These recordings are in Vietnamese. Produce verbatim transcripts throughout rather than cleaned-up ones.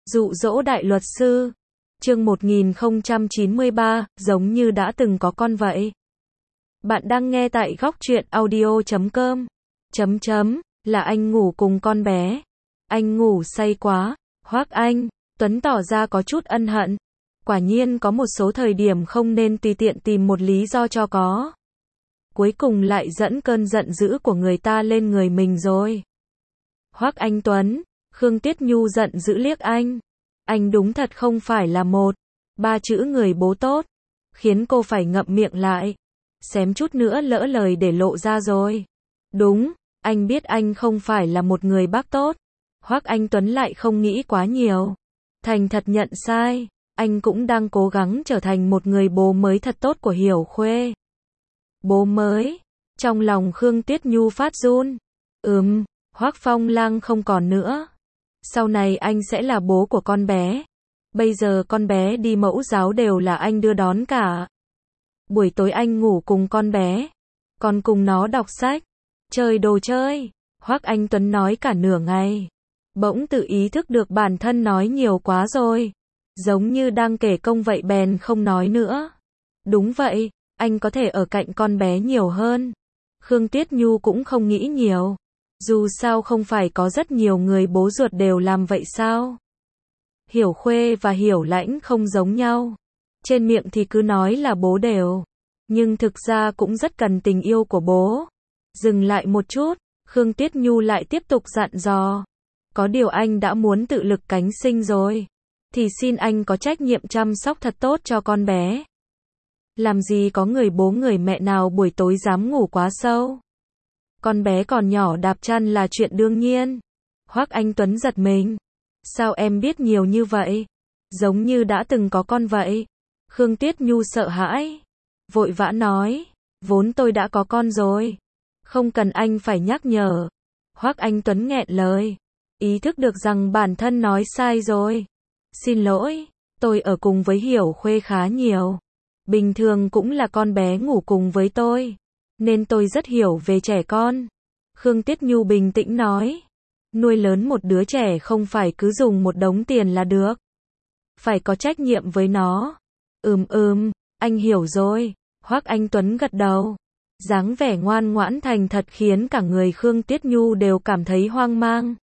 Dụ dỗ đại luật sư. Chương một nghìn không trăm chín mươi ba, giống như đã từng có con vậy. Bạn đang nghe tại góc truyện audio chấm com. Chấm chấm, là anh ngủ cùng con bé. Anh ngủ say quá. Hoác Anh Tuấn tỏ ra có chút ân hận. Quả nhiên có một số thời điểm không nên tùy tiện tìm một lý do cho có. Cuối cùng lại dẫn cơn giận dữ của người ta lên người mình rồi. Hoác Anh Tuấn, Khương Tuyết Nhu giận dữ liếc anh. Anh đúng thật không phải là một, ba chữ người bố tốt, khiến cô phải ngậm miệng lại. Xém chút nữa lỡ lời để lộ ra rồi. Đúng, anh biết anh không phải là một người bác tốt. Hoác Anh Tuấn lại không nghĩ quá nhiều. Thành thật nhận sai, anh cũng đang cố gắng trở thành một người bố mới thật tốt của Hiểu Khuê. Bố mới, trong lòng Khương Tuyết Nhu phát run. Ừm, Hoác Phong Lang không còn nữa. Sau này anh sẽ là bố của con bé. Bây giờ con bé đi mẫu giáo đều là anh đưa đón cả. Buổi tối anh ngủ cùng con bé, còn cùng nó đọc sách, chơi đồ chơi. Hoác Anh Tuấn nói cả nửa ngày. Bỗng tự ý thức được bản thân nói nhiều quá rồi. Giống như đang kể công vậy bèn không nói nữa. Đúng vậy, anh có thể ở cạnh con bé nhiều hơn. Khương Tuyết Nhu cũng không nghĩ nhiều. Dù sao không phải có rất nhiều người bố ruột đều làm vậy sao? Hiểu Khuê và Hiểu Lãnh không giống nhau. Trên miệng thì cứ nói là bố đều, nhưng thực ra cũng rất cần tình yêu của bố. Dừng lại một chút, Khương Tuyết Nhu lại tiếp tục dặn dò. Có điều anh đã muốn tự lực cánh sinh rồi, thì xin anh có trách nhiệm chăm sóc thật tốt cho con bé. Làm gì có người bố người mẹ nào buổi tối dám ngủ quá sâu. Con bé còn nhỏ đạp chăn là chuyện đương nhiên. Hoác Anh Tuấn giật mình. Sao em biết nhiều như vậy? Giống như đã từng có con vậy. Khương Tuyết Nhu sợ hãi, vội vã nói. Vốn tôi đã có con rồi, không cần anh phải nhắc nhở. Hoác Anh Tuấn nghẹn lời, ý thức được rằng bản thân nói sai rồi. Xin lỗi, tôi ở cùng với Hiểu Khuê khá nhiều. Bình thường cũng là con bé ngủ cùng với tôi, nên tôi rất hiểu về trẻ con. Khương Tuyết Nhu bình tĩnh nói. Nuôi lớn một đứa trẻ không phải cứ dùng một đống tiền là được. Phải có trách nhiệm với nó. Ừm ừm, anh hiểu rồi. Hoác Anh Tuấn gật đầu. Dáng vẻ ngoan ngoãn thành thật khiến cả người Khương Tuyết Nhu đều cảm thấy hoang mang.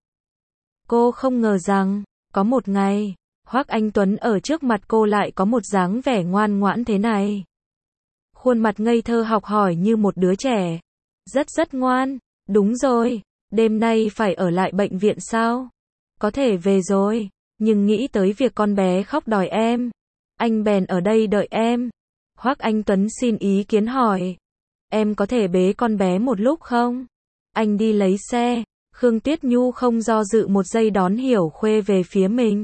Cô không ngờ rằng, có một ngày, Hoác Anh Tuấn ở trước mặt cô lại có một dáng vẻ ngoan ngoãn thế này. Khuôn mặt ngây thơ học hỏi như một đứa trẻ. Rất rất ngoan. Đúng rồi, đêm nay phải ở lại bệnh viện sao? Có thể về rồi, nhưng nghĩ tới việc con bé khóc đòi em, anh bèn ở đây đợi em. Hoác Anh Tuấn xin ý kiến hỏi. Em có thể bế con bé một lúc không? Anh đi lấy xe. Khương Tuyết Nhu không do dự một giây đón Hiểu Khuê về phía mình.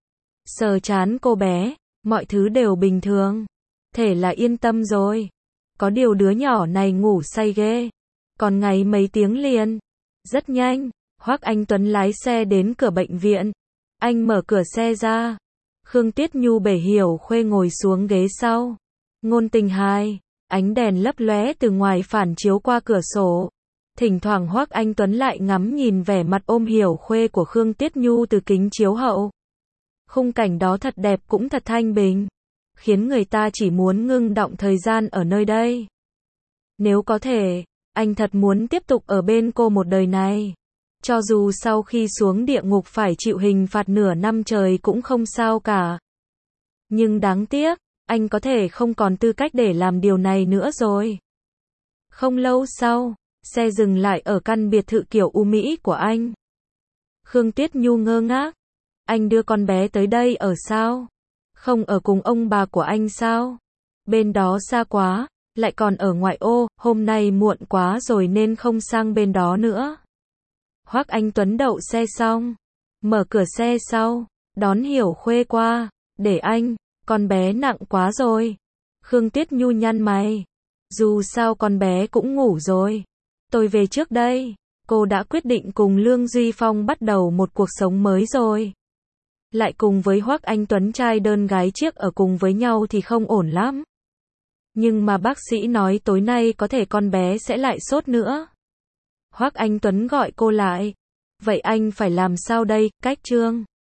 Sờ trán cô bé, mọi thứ đều bình thường. Thể là yên tâm rồi. Có điều đứa nhỏ này ngủ say ghê. Còn ngáy mấy tiếng liền. Rất nhanh, Hoác Anh Tuấn lái xe đến cửa bệnh viện. Anh mở cửa xe ra. Khương Tuyết Nhu bể Hiểu Khuê ngồi xuống ghế sau. Ngôn tình hai, ánh đèn lấp lóe từ ngoài phản chiếu qua cửa sổ. Thỉnh thoảng Hoác Anh Tuấn lại ngắm nhìn vẻ mặt ôm Hiểu Khuê của Khương Tuyết Nhu từ kính chiếu hậu. Khung cảnh đó thật đẹp cũng thật thanh bình, khiến người ta chỉ muốn ngưng đọng thời gian ở nơi đây. Nếu có thể, anh thật muốn tiếp tục ở bên cô một đời này. Cho dù sau khi xuống địa ngục phải chịu hình phạt nửa năm trời cũng không sao cả. Nhưng đáng tiếc, anh có thể không còn tư cách để làm điều này nữa rồi. Không lâu sau, xe dừng lại ở căn biệt thự kiểu U Mỹ của anh. Khương Tuyết Nhu ngơ ngác. Anh đưa con bé tới đây ở sao? Không ở cùng ông bà của anh sao? Bên đó xa quá, lại còn ở ngoại ô, hôm nay muộn quá rồi nên không sang bên đó nữa. Hoác Anh Tuấn đậu xe xong, mở cửa xe sau, đón Hiểu Khuê qua. Để anh, con bé nặng quá rồi. Khương Tuyết Nhu nhăn mày. Dù sao con bé cũng ngủ rồi. Tôi về trước đây. Cô đã quyết định cùng Lương Duy Phong bắt đầu một cuộc sống mới rồi. Lại cùng với Hoác Anh Tuấn trai đơn gái chiếc ở cùng với nhau thì không ổn lắm. Nhưng mà bác sĩ nói tối nay có thể con bé sẽ lại sốt nữa. Hoác Anh Tuấn gọi cô lại. Vậy anh phải làm sao đây, Cách Trương?